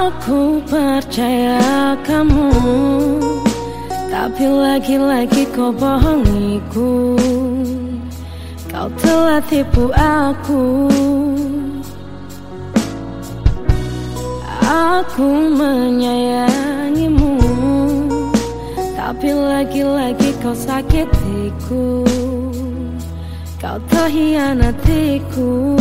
Aku percaya kamu, tapi lagi-lagi kau bohongiku. Kau telah tipu aku. Aku menyayangimu, tapi lagi-lagi kau sakitiku. Kau telah hianatiku.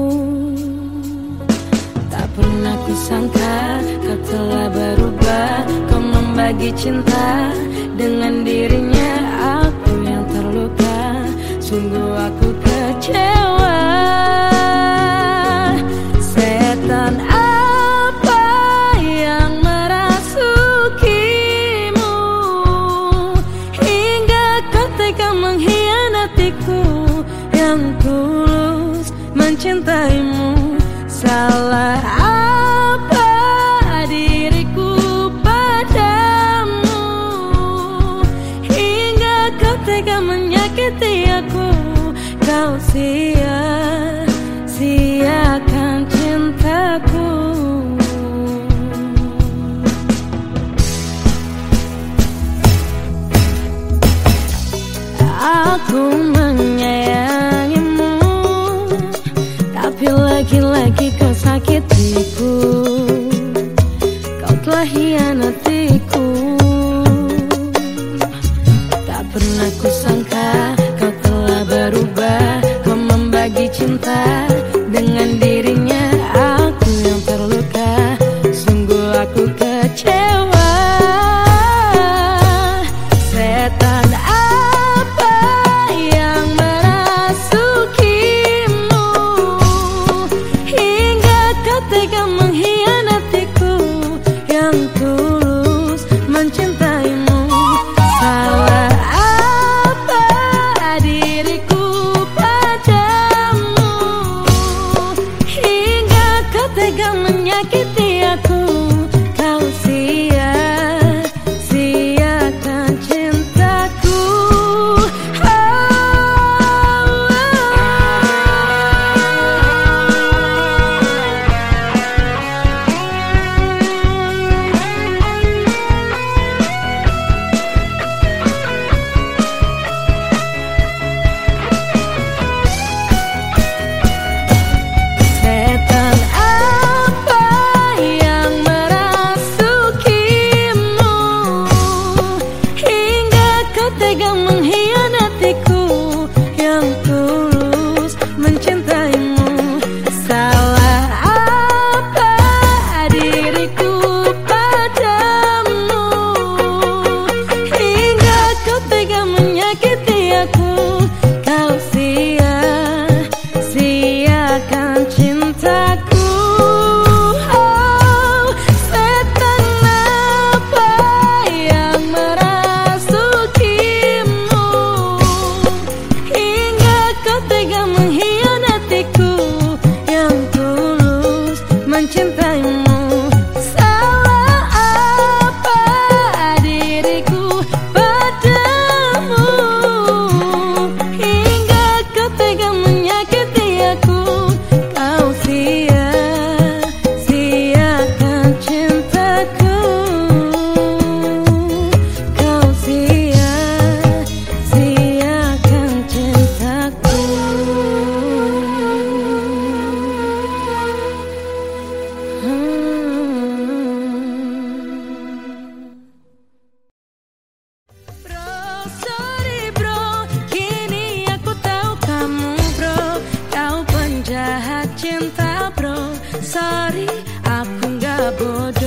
Tak pernah kusangka kau telah berubah. Kau membagi cinta dengan dirinya. Aku yang terluka, sungguh aku kecewa. Setan apa yang merasukimu hingga kau tega mengkhianatiku yang tulus mencintaimu? Salah apa diriku padamu hingga kau tega menyakiti aku? Kau sia-siakan cintaku. Aku menyayangimu, tapi lagi-lagi kau sakitiku. Kau telah hianatiku. Tak pernah kusangka kau telah berubah. Kau membagi cinta dengan dirinya. Aku yang terluka, sungguh aku kecewa. Setan apa yang merasukimu hingga kau tega mengkhianatiku yang tulus mencintaimu? Salah apa diriku padamu hingga kau tega menyakiti aku? Kau sia-siakan cintaku. Setan apa yang merasukimu hingga kau tega mengkhianatiku yang tulus mencintaimu? Salah apa diriku padamu hingga kau tega menyakiti aku? Kau sia-siakan cintaku. Oh, setan apa yang merasukimu hingga kau tega mengkhianatiku yang tulus mencintaimu? Salah apa diriku padamu hingga kau tega menyakiti aku? Kau sia-siakan cintaku. Kau sia-siakan cintaku. Bro, sorry bro, kini aku tahu kamu bro. Kau penjahat cinta bro. Sorry, aku gak bodoh.